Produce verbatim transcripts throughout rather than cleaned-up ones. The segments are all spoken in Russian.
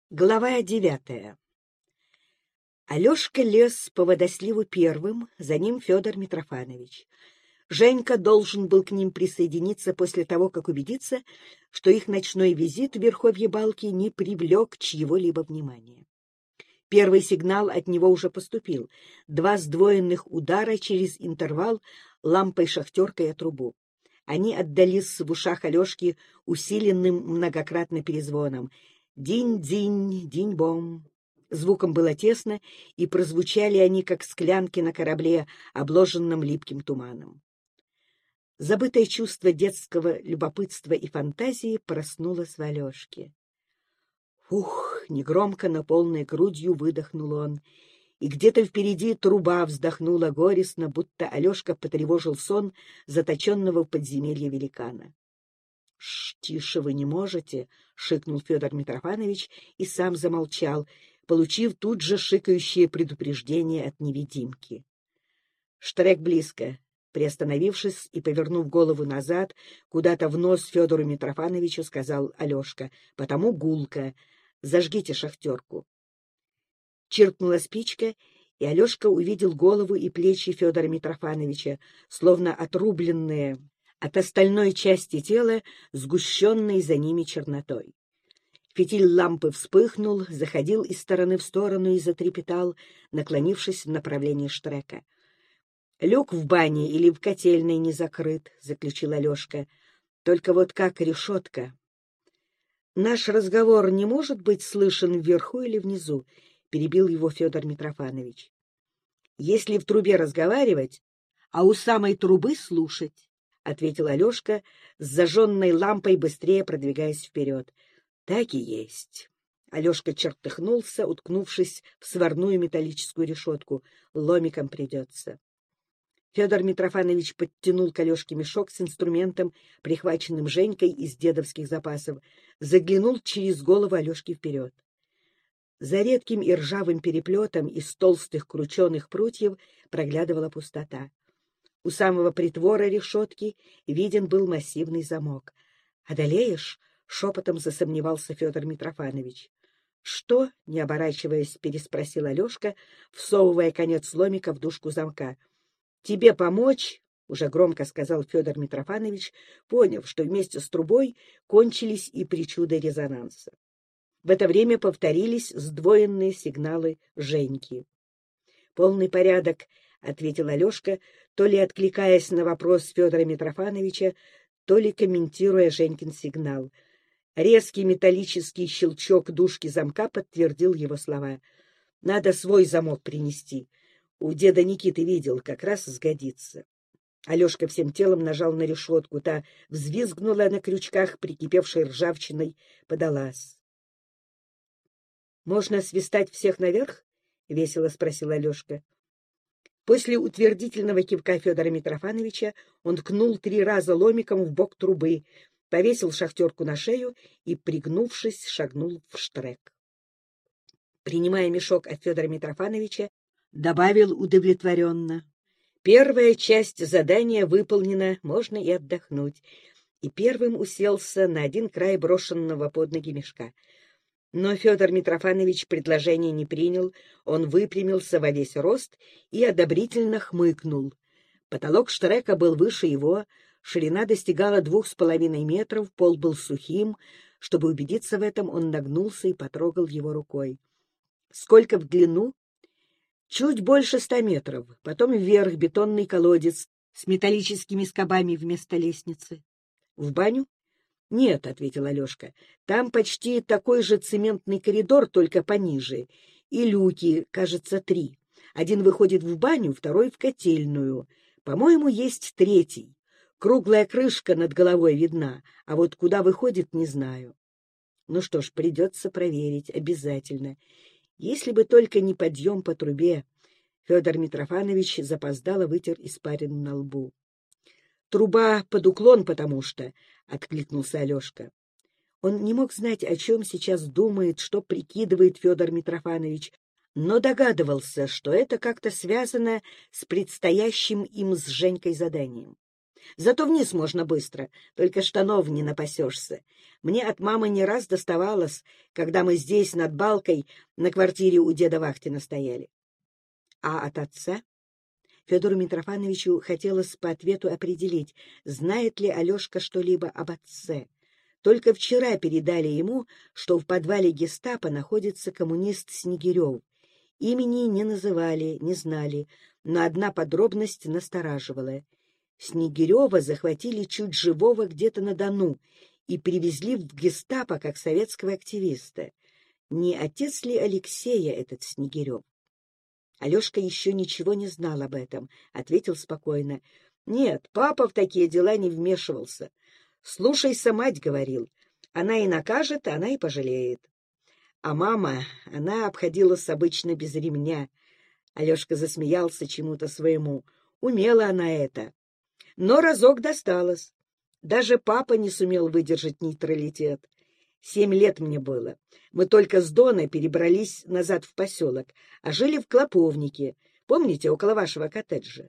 Глава девятая. Алешка лез по водосливу первым, за ним Федор Митрофанович. Женька должен был к ним присоединиться после того, как убедиться, что их ночной визит в Верховье Балки не привлек чьего-либо внимания. Первый сигнал от него уже поступил. Два сдвоенных удара через интервал лампой-шахтеркой о трубу. Они отдались в ушах Алешки усиленным многократно перезвоном. Динь-динь, динь-бом. Звуком было тесно, и прозвучали они, как склянки на корабле, обложенном липким туманом. Забытое чувство детского любопытства и фантазии проснулось в Алешке. Ух! Негромко, но полной грудью выдохнул он, и где-то впереди труба вздохнула горестно, будто Алешка потревожил сон заточенного в подземелье великана. — Ш, тише вы не можете, — шикнул Федор Митрофанович и сам замолчал, получив тут же шикающее предупреждение от невидимки. Штрек близко. Приостановившись и повернув голову назад, куда-то в нос Федору Митрофановичу сказал Алешка, — потому гулко. Зажгите шахтерку. Чиркнула спичка, и Алешка увидел голову и плечи Федора Митрофановича, словно отрубленные от остальной части тела, сгущенной за ними чернотой. Фитиль лампы вспыхнул, заходил из стороны в сторону и затрепетал, наклонившись в направлении Штрека. — Люк в бане или в котельной не закрыт, — заключил Алешка. — Только вот как решетка. — Наш разговор не может быть слышен вверху или внизу, — перебил его Федор Митрофанович. — Если в трубе разговаривать, а у самой трубы слушать, — ответил Алешка, с зажженной лампой быстрее продвигаясь вперед. — Так и есть. Алешка чертыхнулся, уткнувшись в сварную металлическую решетку. Ломиком придется. Федор Митрофанович подтянул к Алешке мешок с инструментом, прихваченным Женькой из дедовских запасов, заглянул через голову Алешки вперед. За редким и ржавым переплетом из толстых крученых прутьев проглядывала пустота. У самого притвора решетки виден был массивный замок. — Одолеешь? — шепотом засомневался Федор Митрофанович. — Что? — не оборачиваясь, переспросил Алешка, всовывая конец ломика в дужку замка. — Тебе помочь? — уже громко сказал Федор Митрофанович, поняв, что вместе с трубой кончились и причуды резонанса. В это время повторились сдвоенные сигналы Женьки. — Полный порядок, — ответил Алешка, то ли откликаясь на вопрос Федора Митрофановича, то ли комментируя Женькин сигнал. Резкий металлический щелчок дужки замка подтвердил его слова. — Надо свой замок принести. У деда Никиты видел, как раз сгодится. Алешка всем телом нажал на решетку, та взвизгнула на крючках, прикипевшей ржавчиной, подалась. — Можно свистать всех наверх? — весело спросил Алешка. После утвердительного кивка Федора Митрофановича он ткнул три раза ломиком в бок трубы, повесил шахтерку на шею и, пригнувшись, шагнул в Штрек. Принимая мешок от Федора Митрофановича, добавил удовлетворенно: первая часть задания выполнена, можно и отдохнуть, и первым уселся на один край брошенного под ноги мешка. Но Федор Митрофанович предложение не принял, он выпрямился во весь рост и одобрительно хмыкнул. Потолок Штрека был выше его, ширина достигала двух с половиной метров, пол был сухим. Чтобы убедиться в этом, он нагнулся и потрогал его рукой. Сколько в длину? Чуть больше ста метров, потом вверх бетонный колодец с металлическими скобами вместо лестницы. В баню? — Нет, — ответил Алешка, — там почти такой же цементный коридор, только пониже, и люки, кажется, три. Один выходит в баню, второй — в котельную. По-моему, есть третий. Круглая крышка над головой видна, а вот куда выходит, не знаю. Ну что ж, придется проверить, обязательно. Если бы только не подъем по трубе. Федор Митрофанович запоздало вытер испарину на лбу. — Труба под уклон, потому что, — откликнулся Алешка. Он не мог знать, о чем сейчас думает, что прикидывает Федор Митрофанович, но догадывался, что это как-то связано с предстоящим им с Женькой заданием. Зато вниз можно быстро, только штанов не напасешься. Мне от мамы не раз доставалось, когда мы здесь, над балкой, на квартире у деда Вахтина стояли. А от отца? Федору Митрофановичу хотелось по ответу определить, знает ли Алешка что-либо об отце. Только вчера передали ему, что в подвале гестапо находится коммунист Снегирев. Имени не называли, не знали, но одна подробность настораживала. Снегирева захватили чуть живого где-то на Дону и привезли в гестапо как советского активиста. Не отец ли Алексея этот Снегирев? Алешка еще ничего не знал об этом, ответил спокойно. Нет, папа в такие дела не вмешивался. Слушайся, мать, говорил. Она и накажет, она и пожалеет. А мама, она обходилась обычно без ремня. Алешка засмеялся чему-то своему. Умела она это. Но разок досталось. Даже папа не сумел выдержать нейтралитет. Семь лет мне было. Мы только с Дона перебрались назад в поселок, а жили в Клоповнике. Помните, около вашего коттеджа?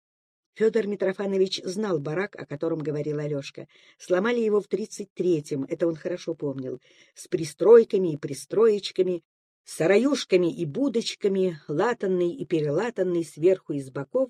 Федор Митрофанович знал барак, о котором говорил Алешка. Сломали его в тридцать третьем, это он хорошо помнил, с пристройками и пристроечками, сараюшками и будочками, латанный и перелатанный сверху и с боков.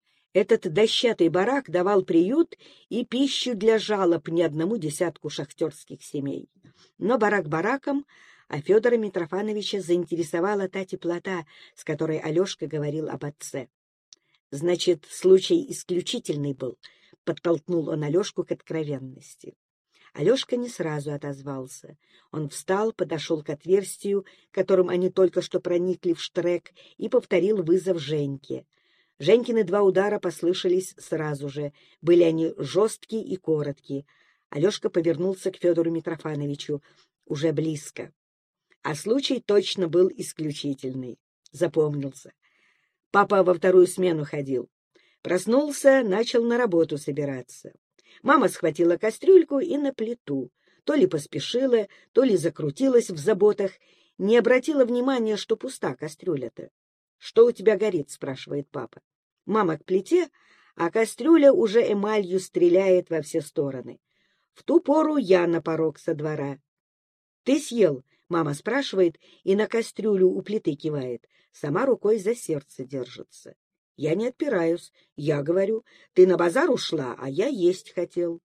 Этот дощатый барак давал приют и пищу для жалоб не одному десятку шахтерских семей. Но барак бараком, а Федора Митрофановича заинтересовала та теплота, с которой Алешка говорил об отце. Значит, случай исключительный был, — подтолкнул он Алешку к откровенности. Алешка не сразу отозвался. Он встал, подошел к отверстию, которым они только что проникли в штрек, и повторил вызов Женьке. Женькины два удара послышались сразу же. Были они жесткие и короткие. Алешка повернулся к Федору Митрофановичу. Уже близко. А случай точно был исключительный. Запомнился. Папа во вторую смену ходил. Проснулся, начал на работу собираться. Мама схватила кастрюльку и на плиту. То ли поспешила, то ли закрутилась в заботах. Не обратила внимания, что пуста кастрюля-то. — Что у тебя горит? — спрашивает папа. Мама к плите, а кастрюля уже эмалью стреляет во все стороны. В ту пору я на порог со двора. — Ты съел? — мама спрашивает и на кастрюлю у плиты кивает. Сама рукой за сердце держится. Я не отпираюсь. Я говорю, ты на базар ушла, а я есть хотел.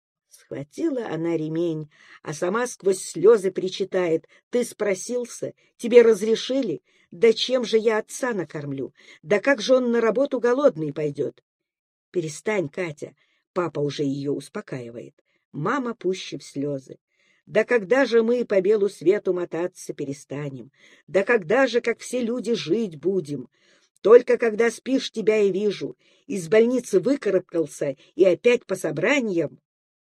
Схватила она ремень, а сама сквозь слезы причитает. Ты спросился? Тебе разрешили? Да чем же я отца накормлю? Да как же он на работу голодный пойдет? Перестань, Катя. Папа уже ее успокаивает. Мама пуще в слезы. Да когда же мы по белу свету мотаться перестанем? Да когда же, как все люди, жить будем? Только когда спишь, тебя и вижу. Из больницы выкарабкался и опять по собраниям.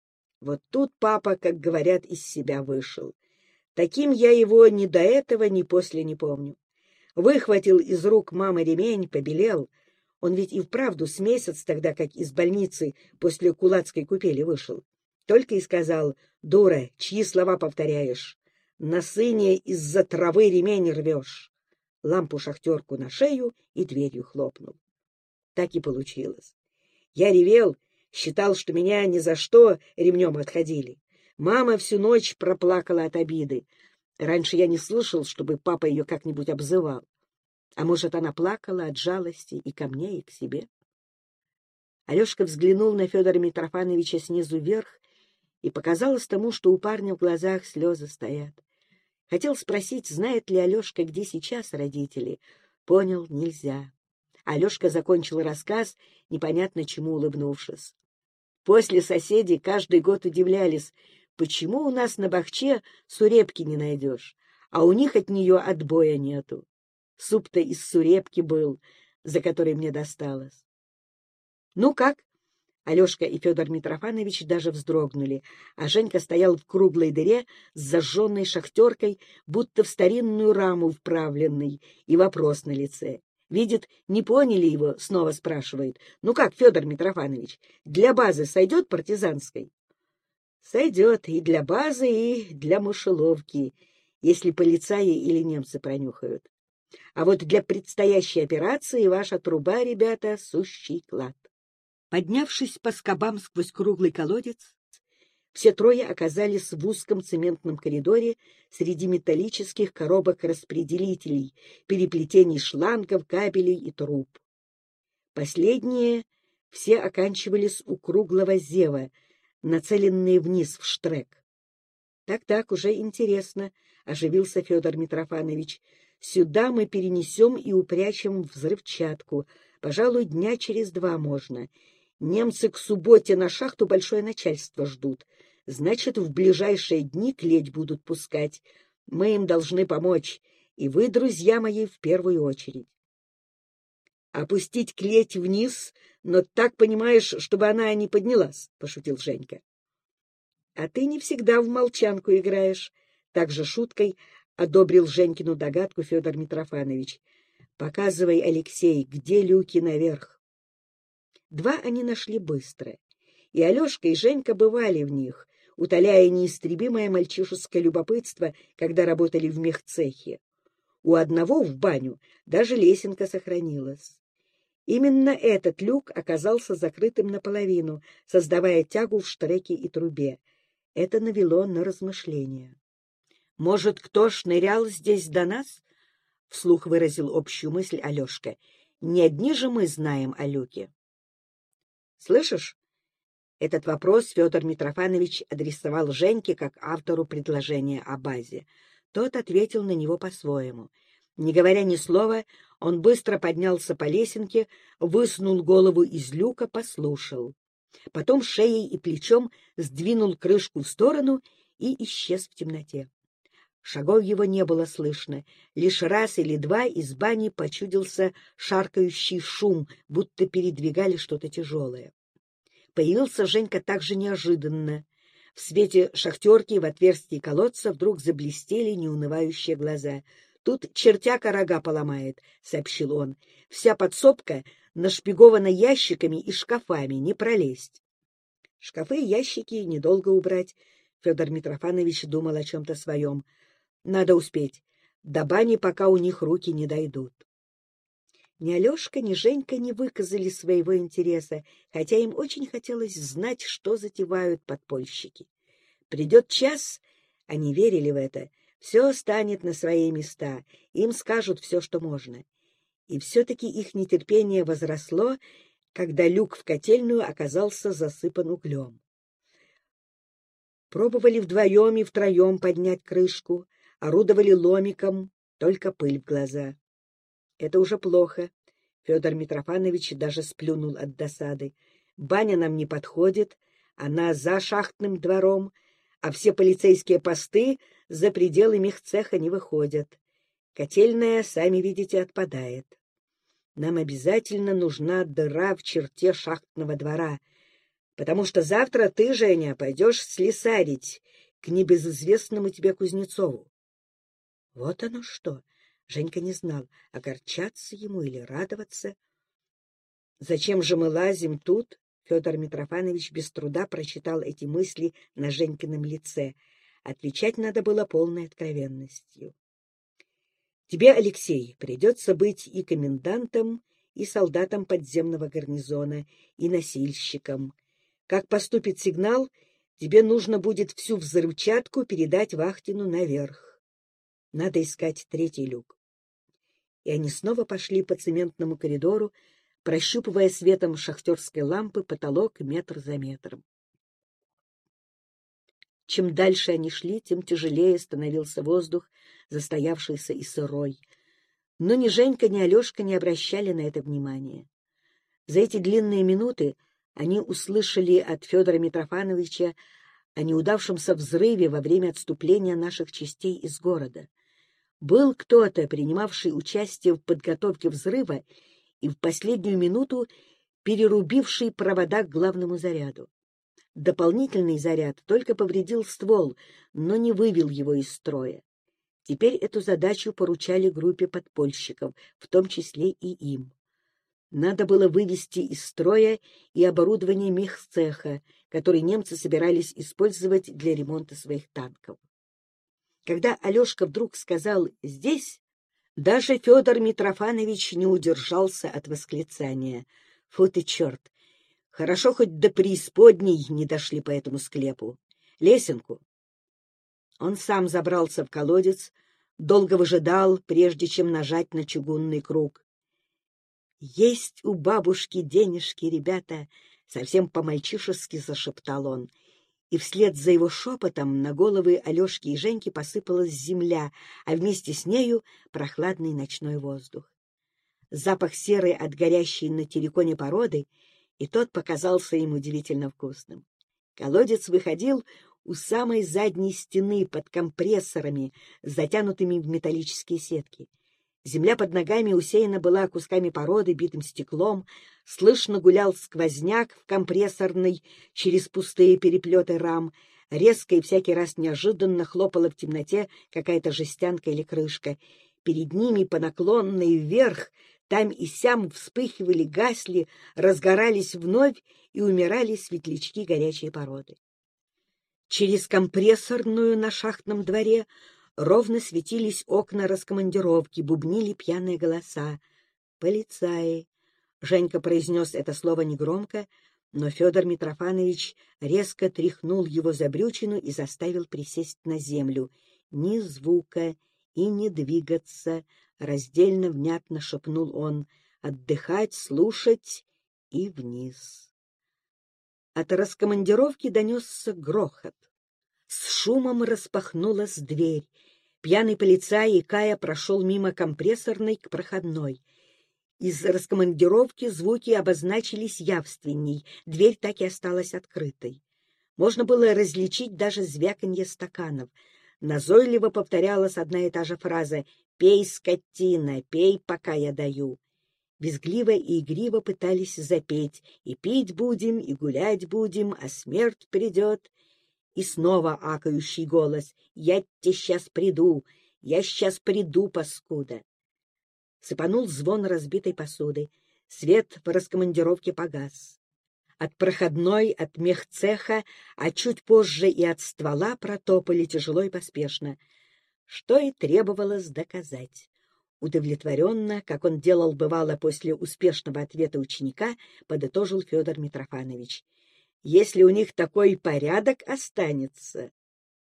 Вот тут папа, как говорят, из себя вышел. Таким я его ни до этого, ни после не помню. Выхватил из рук мамы ремень, побелел. Он ведь и вправду с месяц тогда, как из больницы после кулацкой купели вышел. Только и сказал: дура, чьи слова повторяешь? На сыне из-за травы ремень рвешь. Лампу шахтерку на шею и дверью хлопнул. Так и получилось. Я ревел, считал, что меня ни за что ремнем отходили. Мама всю ночь проплакала от обиды. Раньше я не слышал, чтобы папа ее как-нибудь обзывал. А может, она плакала от жалости и ко мне, и к себе? Алешка взглянул на Федора Митрофановича снизу вверх, и показалось тому, что у парня в глазах слезы стоят. Хотел спросить, знает ли Алешка, где сейчас родители. Понял, нельзя. Алешка закончил рассказ, непонятно чему улыбнувшись. После соседи каждый год удивлялись, почему у нас на Бахче сурепки не найдешь, а у них от нее отбоя нету. Суп-то из сурепки был, за который мне досталось. — Ну как? Алешка и Федор Митрофанович даже вздрогнули, а Женька стоял в круглой дыре с зажженной шахтеркой, будто в старинную раму вправленный, и вопрос на лице. Видит, не поняли его, снова спрашивает. — Ну как, Федор Митрофанович, для базы сойдет партизанской? — Сойдет и для базы, и для мышеловки, если полицаи или немцы пронюхают. А вот для предстоящей операции ваша труба, ребята, сущий клад. Поднявшись по скобам сквозь круглый колодец, все трое оказались в узком цементном коридоре среди металлических коробок-распределителей, переплетений шлангов, кабелей и труб. Последние все оканчивались у круглого зева, нацеленные вниз в штрек. «Так-так, уже интересно», — оживился Федор Митрофанович. «Сюда мы перенесем и упрячем взрывчатку. Пожалуй, дня через два можно. Немцы к субботе на шахту большое начальство ждут. Значит, в ближайшие дни клеть будут пускать. Мы им должны помочь, и вы, друзья мои, в первую очередь». «Опустить клеть вниз, но так, понимаешь, чтобы она не поднялась», — пошутил Женька. «А ты не всегда в молчанку играешь», — также шуткой одобрил Женькину догадку Федор Митрофанович. «Показывай, Алексей, где люки наверх». Два они нашли быстро, и Алешка и Женька бывали в них, утоляя неистребимое мальчишеское любопытство, когда работали в мехцехе. У одного в баню даже лесенка сохранилась. Именно этот люк оказался закрытым наполовину, создавая тягу в штреке и трубе. Это навело на размышления. «Может, кто шнырял здесь до нас?» — вслух выразил общую мысль Алешка. «Не одни же мы знаем о люке». «Слышишь?» Этот вопрос Федор Митрофанович адресовал Женьке как автору предложения о базе. Тот ответил на него по-своему. Не говоря ни слова, он быстро поднялся по лесенке, высунул голову из люка, послушал. Потом шеей и плечом сдвинул крышку в сторону и исчез в темноте. Шагов его не было слышно. Лишь раз или два из бани почудился шаркающий шум, будто передвигали что-то тяжелое. Появился Женька так же неожиданно. В свете шахтерки в отверстии колодца вдруг заблестели неунывающие глаза. «Тут чертяка рога поломает», — сообщил он. «Вся подсобка нашпигована ящиками и шкафами, не пролезть». Шкафы и ящики недолго убрать. Федор Митрофанович думал о чем-то своем. Надо успеть. До бани пока у них руки не дойдут. Ни Алешка, ни Женька не выказали своего интереса, хотя им очень хотелось знать, что затевают подпольщики. Придет час, они верили в это, все станет на свои места, им скажут все, что можно. И все-таки их нетерпение возросло, когда люк в котельную оказался засыпан углем. Пробовали вдвоем и втроем поднять крышку, орудовали ломиком, только пыль в глаза. Это уже плохо. Федор Митрофанович даже сплюнул от досады. Баня нам не подходит, она за шахтным двором, а все полицейские посты за пределы мехцеха не выходят. Котельная, сами видите, отпадает. Нам обязательно нужна дыра в черте шахтного двора, потому что завтра ты, Женя, пойдешь слесарить к небезызвестному тебе Кузнецову. Вот оно что! Женька не знал, огорчаться ему или радоваться. Зачем же мы лазим тут? Федор Митрофанович без труда прочитал эти мысли на Женькином лице. Отвечать надо было полной откровенностью. Тебе, Алексей, придется быть и комендантом, и солдатом подземного гарнизона, и носильщиком. Как поступит сигнал, тебе нужно будет всю взрывчатку передать Вахтину наверх. Надо искать третий люк. И они снова пошли по цементному коридору, прощупывая светом шахтерской лампы потолок метр за метром. Чем дальше они шли, тем тяжелее становился воздух, застоявшийся и сырой. Но ни Женька, ни Алешка не обращали на это внимания. За эти длинные минуты они услышали от Федора Митрофановича о неудавшемся взрыве во время отступления наших частей из города. Был кто-то, принимавший участие в подготовке взрыва и в последнюю минуту перерубивший провода к главному заряду. Дополнительный заряд только повредил ствол, но не вывел его из строя. Теперь эту задачу поручали группе подпольщиков, в том числе и им. Надо было вывести из строя и оборудование мехцеха, который немцы собирались использовать для ремонта своих танков. Когда Алешка вдруг сказал «здесь», даже Федор Митрофанович не удержался от восклицания. «Фу ты, черт! Хорошо, хоть до преисподней не дошли по этому склепу. Лесенку. Он сам забрался в колодец, долго выжидал, прежде чем нажать на чугунный круг. «Есть у бабушки денежки, ребята!» — совсем по-мальчишески зашептал он. И вслед за его шепотом на головы Алешки и Женьки посыпалась земля, а вместе с нею прохладный ночной воздух. Запах серы от горящей на терриконе породы, и тот показался им удивительно вкусным. Колодец выходил у самой задней стены под компрессорами, затянутыми в металлические сетки. Земля под ногами усеяна была кусками породы, битым стеклом, слышно гулял сквозняк в компрессорной через пустые переплеты рам, резко и всякий раз неожиданно хлопала в темноте какая-то жестянка или крышка. Перед ними по наклонной вверх там и сям вспыхивали, гасли, разгорались вновь и умирали светлячки горячей породы. Через компрессорную на шахтном дворе ровно светились окна раскомандировки, бубнили пьяные голоса. «Полицаи!» Женька произнес это слово негромко, но Федор Митрофанович резко тряхнул его за брючину и заставил присесть на землю. «Ни звука и не двигаться!» — раздельно внятно шепнул он. «Отдыхать, слушать и вниз!» От раскомандировки донесся грохот. С шумом распахнулась дверь. Пьяный полицай, икая, прошел мимо компрессорной к проходной. Из раскомандировки звуки обозначились явственней, дверь так и осталась открытой. Можно было различить даже звяканье стаканов. Назойливо повторялась одна и та же фраза «Пей, скотина, пей, пока я даю». Визгливо и игриво пытались запеть «И пить будем, и гулять будем, а смерть придет». И снова акающий голос «Я тебе сейчас приду, я сейчас приду, паскуда». Сыпанул звон разбитой посуды, свет в раскомандировке погас. От проходной, от мехцеха, а чуть позже и от ствола протопали тяжело и поспешно, что и требовалось доказать. Удовлетворенно, как он делал бывало после успешного ответа ученика, подытожил Федор Митрофанович. Если у них такой порядок останется.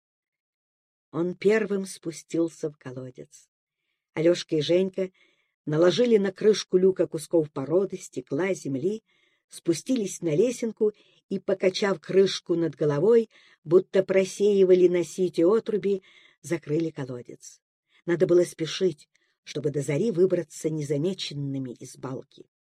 Он первым спустился в колодец. Алешка и Женька наложили на крышку люка кусков породы, стекла, земли, спустились на лесенку и, покачав крышку над головой, будто просеивали на сите отруби, закрыли колодец. Надо было спешить, чтобы до зари выбраться незамеченными из балки.